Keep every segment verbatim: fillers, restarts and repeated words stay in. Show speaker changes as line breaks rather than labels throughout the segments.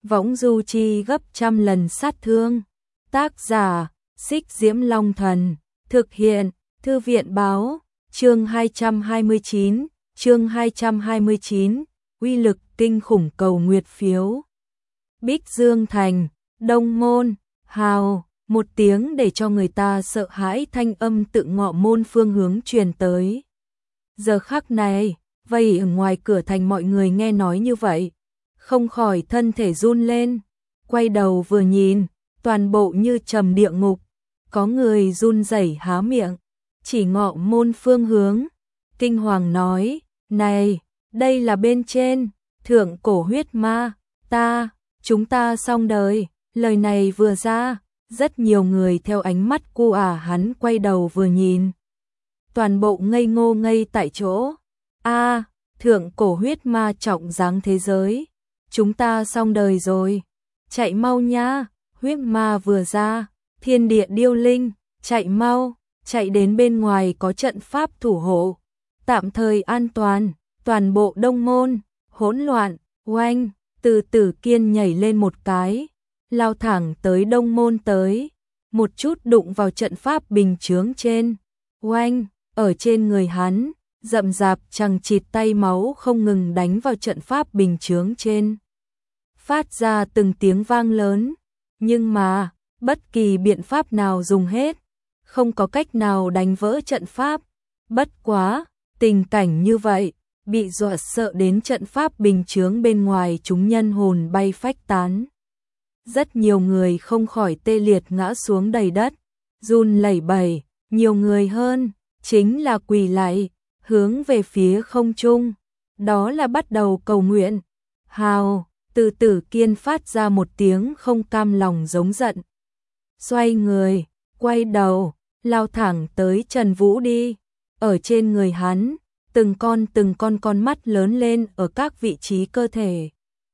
võng du chi gấp trăm lần sát thương. Tác giả, Xích Diễm Long Thần, thực hiện, Thư viện báo, chương hai trăm hai mươi chín, chương hai trăm hai mươi chín, uy lực kinh khủng cầu nguyệt phiếu. Bích Dương Thành, Đông Môn, hào, một tiếng để cho người ta sợ hãi thanh âm tự ngọ môn phương hướng truyền tới. Giờ khắc này, vây ở ngoài cửa thành mọi người nghe nói như vậy, không khỏi thân thể run lên, quay đầu vừa nhìn, toàn bộ như trầm địa ngục, có người run rẩy há miệng, chỉ ngọ môn phương hướng, kinh hoàng nói, này, đây là bên trên, thượng cổ huyết ma, ta, chúng ta xong đời. Lời này vừa ra, rất nhiều người theo ánh mắt cu ả hắn quay đầu vừa nhìn. Toàn bộ ngây ngô ngây tại chỗ. A, thượng cổ huyết ma trọng dáng thế giới. Chúng ta xong đời rồi. Chạy mau nha, huyết ma vừa ra, thiên địa điêu linh, chạy mau, chạy đến bên ngoài có trận pháp thủ hộ. Tạm thời an toàn, toàn bộ Đông Môn, hỗn loạn, oanh, từ Tử Kiên nhảy lên một cái. Lao thẳng tới Đông Môn tới, một chút đụng vào trận pháp bình chướng trên, oanh, ở trên người hắn, rậm rạp chằng chịt tay máu không ngừng đánh vào trận pháp bình chướng trên. Phát ra từng tiếng vang lớn, nhưng mà, bất kỳ biện pháp nào dùng hết, không có cách nào đánh vỡ trận pháp. Bất quá, tình cảnh như vậy, bị dọa sợ đến trận pháp bình chướng bên ngoài chúng nhân hồn bay phách tán. Rất nhiều người không khỏi tê liệt ngã xuống đầy đất, run lẩy bẩy, nhiều người hơn, chính là quỳ lạy, hướng về phía không trung, đó là bắt đầu cầu nguyện. Hào, từ Tử Kiên phát ra một tiếng không cam lòng giống giận. Xoay người, quay đầu, lao thẳng tới Trần Vũ đi, ở trên người hắn, từng con từng con con mắt lớn lên ở các vị trí cơ thể.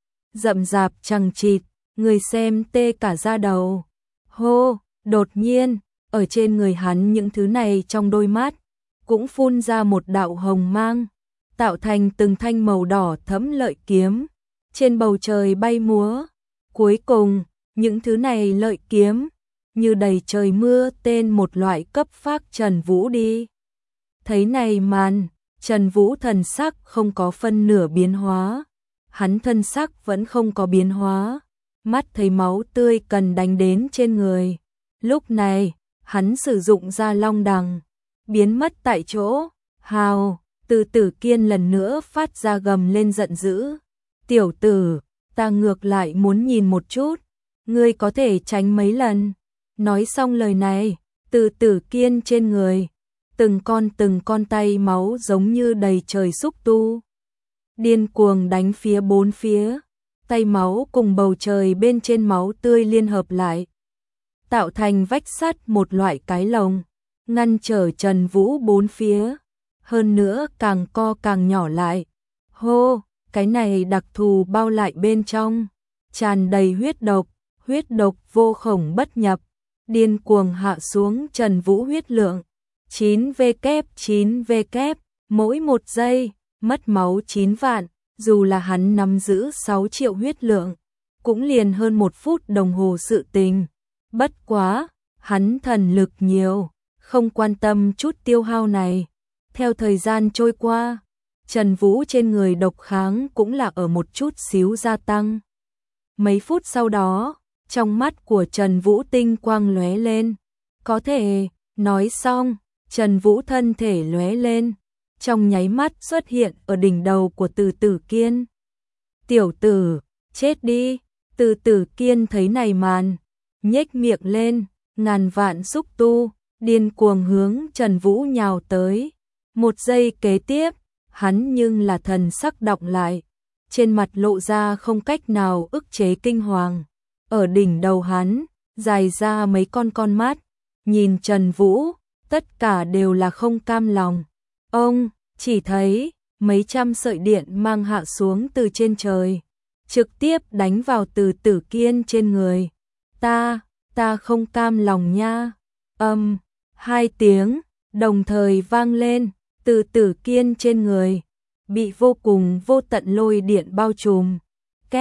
Rậm rạp chằng chịt. Người xem tê cả da đầu. Hô, đột nhiên, ở trên người hắn những thứ này trong đôi mắt, cũng phun ra một đạo hồng mang, tạo thành từng thanh màu đỏ thẫm lợi kiếm, trên bầu trời bay múa. Cuối cùng, những thứ này lợi kiếm, như đầy trời mưa tên một loại cấp phác Trần Vũ đi. Thấy này màn, Trần Vũ thần sắc không có phân nửa biến hóa, hắn thân sắc vẫn không có biến hóa. Mắt thấy máu tươi cần đánh đến trên người. Lúc này, hắn sử dụng ra long đằng, biến mất tại chỗ. Hào, từ Tử Kiên lần nữa phát ra gầm lên giận dữ. Tiểu tử, ta ngược lại muốn nhìn một chút, ngươi có thể tránh mấy lần. Nói xong lời này, từ Tử Kiên trên người, từng con từng con tay máu giống như đầy trời xúc tu, điên cuồng đánh phía bốn phía. Tay máu cùng bầu trời bên trên máu tươi liên hợp lại, tạo thành vách sắt một loại cái lồng, ngăn trở Trần Vũ bốn phía, hơn nữa càng co càng nhỏ lại. Hô, cái này đặc thù bao lại bên trong, tràn đầy huyết độc, huyết độc vô khổng bất nhập, điên cuồng hạ xuống Trần Vũ huyết lượng, chín vê kép chín vê kép, mỗi một giây, mất máu chín vạn. Dù là hắn nắm giữ sáu triệu huyết lượng, cũng liền hơn một phút đồng hồ sự tình. Bất quá, hắn thần lực nhiều, không quan tâm chút tiêu hao này. Theo thời gian trôi qua, Trần Vũ trên người độc kháng cũng là ở một chút xíu gia tăng. Mấy phút sau đó, trong mắt của Trần Vũ tinh quang lóe lên. Có thể, nói xong, Trần Vũ thân thể lóe lên. Trong nháy mắt xuất hiện ở đỉnh đầu của Từ Tử Kiên. Tiểu tử, chết đi. Từ Tử Kiên thấy này màn, nhếch miệng lên, ngàn vạn xúc tu, điên cuồng hướng Trần Vũ nhào tới. Một giây kế tiếp, hắn nhưng là thần sắc đọng lại, trên mặt lộ ra không cách nào ức chế kinh hoàng. Ở đỉnh đầu hắn, dài ra mấy con con mắt, nhìn Trần Vũ, tất cả đều là không cam lòng. Ông chỉ thấy mấy trăm sợi điện mang hạ xuống từ trên trời, trực tiếp đánh vào Từ Tử Kiên trên người. Ta, ta không cam lòng nha. Âm, hai tiếng đồng thời vang lên, Từ Tử Kiên trên người bị vô cùng vô tận lôi điện bao trùm. Két,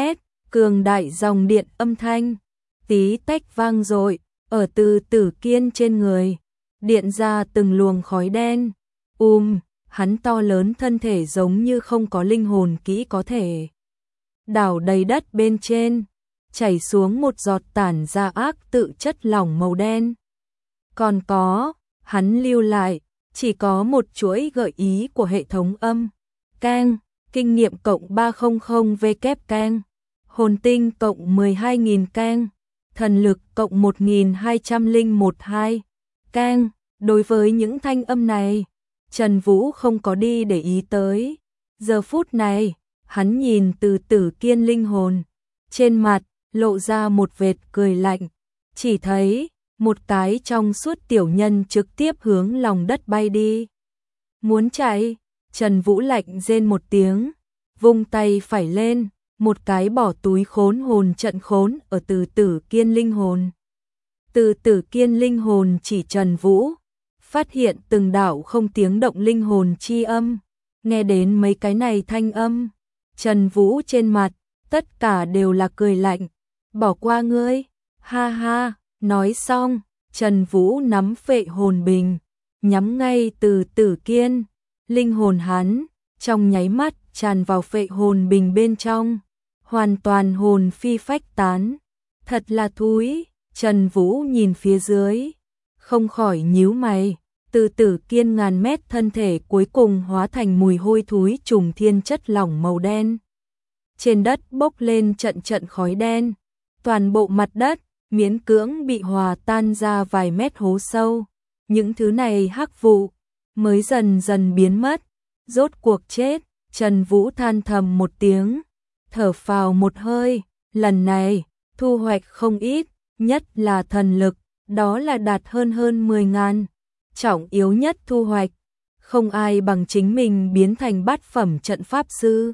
cường đại dòng điện âm thanh, tí tách vang dội ở Từ Tử Kiên trên người, điện ra từng luồng khói đen. Um, hắn to lớn thân thể giống như không có linh hồn kỹ có thể đảo đầy đất bên trên, chảy xuống một giọt tản ra ác tự chất lỏng màu đen. Còn có, hắn lưu lại, chỉ có một chuỗi gợi ý của hệ thống âm. Keng, kinh nghiệm cộng ba trăm W keng, hồn tinh cộng mười hai nghìn keng, thần lực cộng một nghìn hai trăm lẻ mốt hai keng. Đối với những thanh âm này, Trần Vũ không có đi để ý tới. Giờ phút này, hắn nhìn Từ Tử Kiên linh hồn, trên mặt lộ ra một vệt cười lạnh, chỉ thấy một cái trong suốt tiểu nhân trực tiếp hướng lòng đất bay đi. Muốn chạy, Trần Vũ lạnh rên một tiếng, vung tay phải lên, một cái bỏ túi khốn hồn trận khốn ở Từ Tử Kiên linh hồn. Từ Tử Kiên linh hồn chỉ Trần Vũ, phát hiện từng đạo không tiếng động linh hồn chi âm, nghe đến mấy cái này thanh âm, Trần Vũ trên mặt, tất cả đều là cười lạnh, bỏ qua ngươi, ha ha, nói xong, Trần Vũ nắm phệ hồn bình, nhắm ngay Từ Tử Kiên, linh hồn hắn, trong nháy mắt tràn vào phệ hồn bình bên trong, hoàn toàn hồn phi phách tán, thật là thúi. Trần Vũ nhìn phía dưới, không khỏi nhíu mày, Từ Tử Kiên ngàn mét thân thể cuối cùng hóa thành mùi hôi thúi trùng thiên chất lỏng màu đen. Trên đất bốc lên trận trận khói đen, toàn bộ mặt đất miễn cưỡng bị hòa tan ra vài mét hố sâu. Những thứ này hắc vụ mới dần dần biến mất, rốt cuộc chết. Trần Vũ than thầm một tiếng, thở phào một hơi, lần này thu hoạch không ít, nhất là thần lực, đó là đạt hơn hơn mười ngàn. Trọng yếu nhất thu hoạch, không ai bằng chính mình biến thành bát phẩm trận pháp sư.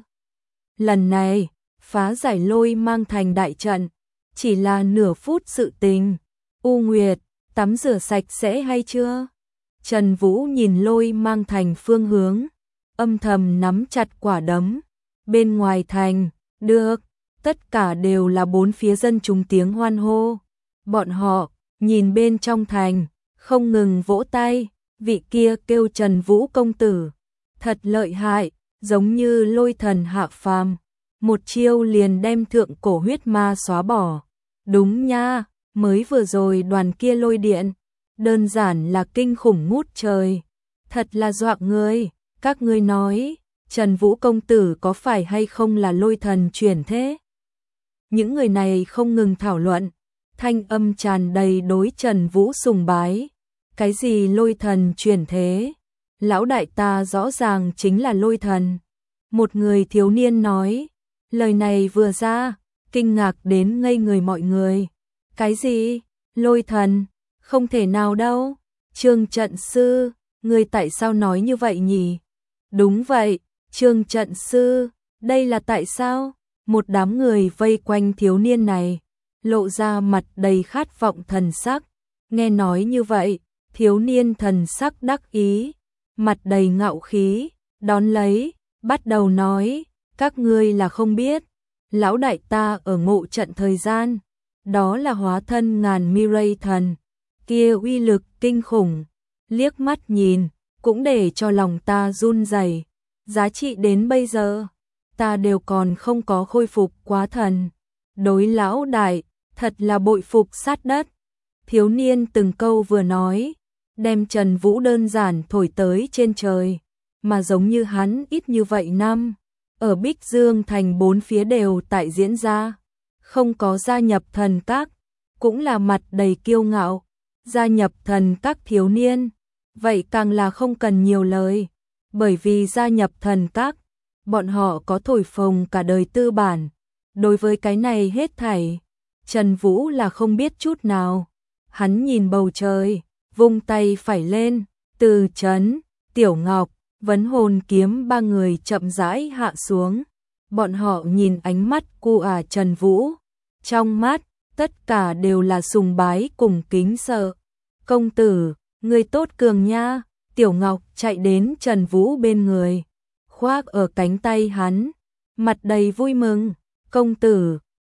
Lần này, phá giải Lôi Mang Thành đại trận, chỉ là nửa phút sự tình. U Nguyệt, tắm rửa sạch sẽ hay chưa? Trần Vũ nhìn Lôi Mang Thành phương hướng, âm thầm nắm chặt quả đấm. Bên ngoài thành, được, tất cả đều là bốn phía dân chúng tiếng hoan hô. Bọn họ, nhìn bên trong thành, không ngừng vỗ tay, vị kia kêu Trần Vũ công tử. Thật lợi hại, giống như lôi thần hạ phàm, một chiêu liền đem thượng cổ huyết ma xóa bỏ. Đúng nha, mới vừa rồi đoàn kia lôi điện, đơn giản là kinh khủng ngút trời. Thật là dọa người, các ngươi nói, Trần Vũ công tử có phải hay không là lôi thần chuyển thế? Những người này không ngừng thảo luận, thanh âm tràn đầy đối Trần Vũ sùng bái. Cái gì lôi thần chuyển thế? Lão đại ta rõ ràng chính là lôi thần. Một người thiếu niên nói, lời này vừa ra, kinh ngạc đến ngây người mọi người. Cái gì? Lôi thần? Không thể nào đâu. Trương trận sư, người tại sao nói như vậy nhỉ? Đúng vậy, Trương trận sư, đây là tại sao? Một đám người vây quanh thiếu niên này, lộ ra mặt đầy khát vọng thần sắc. Nghe nói như vậy, thiếu niên thần sắc đắc ý, mặt đầy ngạo khí, đón lấy, bắt đầu nói, các ngươi là không biết, lão đại ta ở ngộ trận thời gian, đó là hóa thân ngàn Mirai thần, kia uy lực kinh khủng, liếc mắt nhìn, cũng để cho lòng ta run rẩy. Giá trị đến bây giờ, ta đều còn không có khôi phục quá thần. Đối lão đại, thật là bội phục sát đất. Thiếu niên từng câu vừa nói, đem Trần Vũ đơn giản thổi tới trên trời, mà giống như hắn ít như vậy năm, ở Bích Dương thành bốn phía đều tại diễn ra, không có gia nhập thần các, cũng là mặt đầy kiêu ngạo. Gia nhập thần các thiếu niên, vậy càng là không cần nhiều lời, bởi vì gia nhập thần các, bọn họ có thổi phồng cả đời tư bản. Đối với cái này hết thảy, Trần Vũ là không biết chút nào. Hắn nhìn bầu trời, vung tay phải lên, Từ Chấn, Tiểu Ngọc, Vấn Hồn Kiếm ba người chậm rãi hạ xuống. Bọn họ nhìn ánh mắt cu ả Trần Vũ, trong mắt tất cả đều là sùng bái cùng kính sợ. Công tử, người tốt cường nha. Tiểu Ngọc chạy đến Trần Vũ bên người, khoác ở cánh tay hắn, mặt đầy vui mừng. Công tử,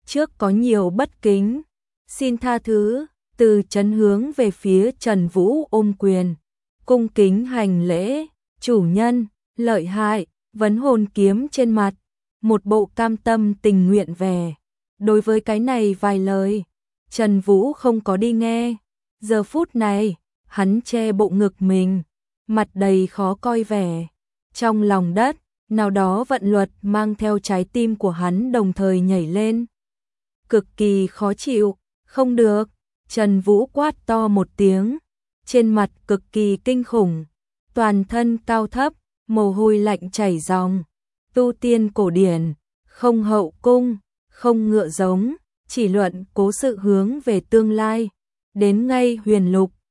trước có nhiều bất kính, xin tha thứ. Từ Chấn hướng về phía Trần Vũ ôm quyền, cung kính hành lễ, chủ nhân, lợi hại, vấn hồn kiếm trên mặt, một bộ cam tâm tình nguyện vẻ. Đối với cái này vài lời, Trần Vũ không có đi nghe, giờ phút này, hắn che bộ ngực mình, mặt đầy khó coi vẻ. Trong lòng đất, nào đó vận luật mang theo trái tim của hắn đồng thời nhảy lên. Cực kỳ khó chịu, không được, Trần Vũ quát to một tiếng, trên mặt cực kỳ kinh khủng, toàn thân cao thấp, mồ hôi lạnh chảy ròng. Tu tiên cổ điển, không hậu cung, không ngựa giống, chỉ luận cố sự hướng về tương lai. Đến ngay huyền lục,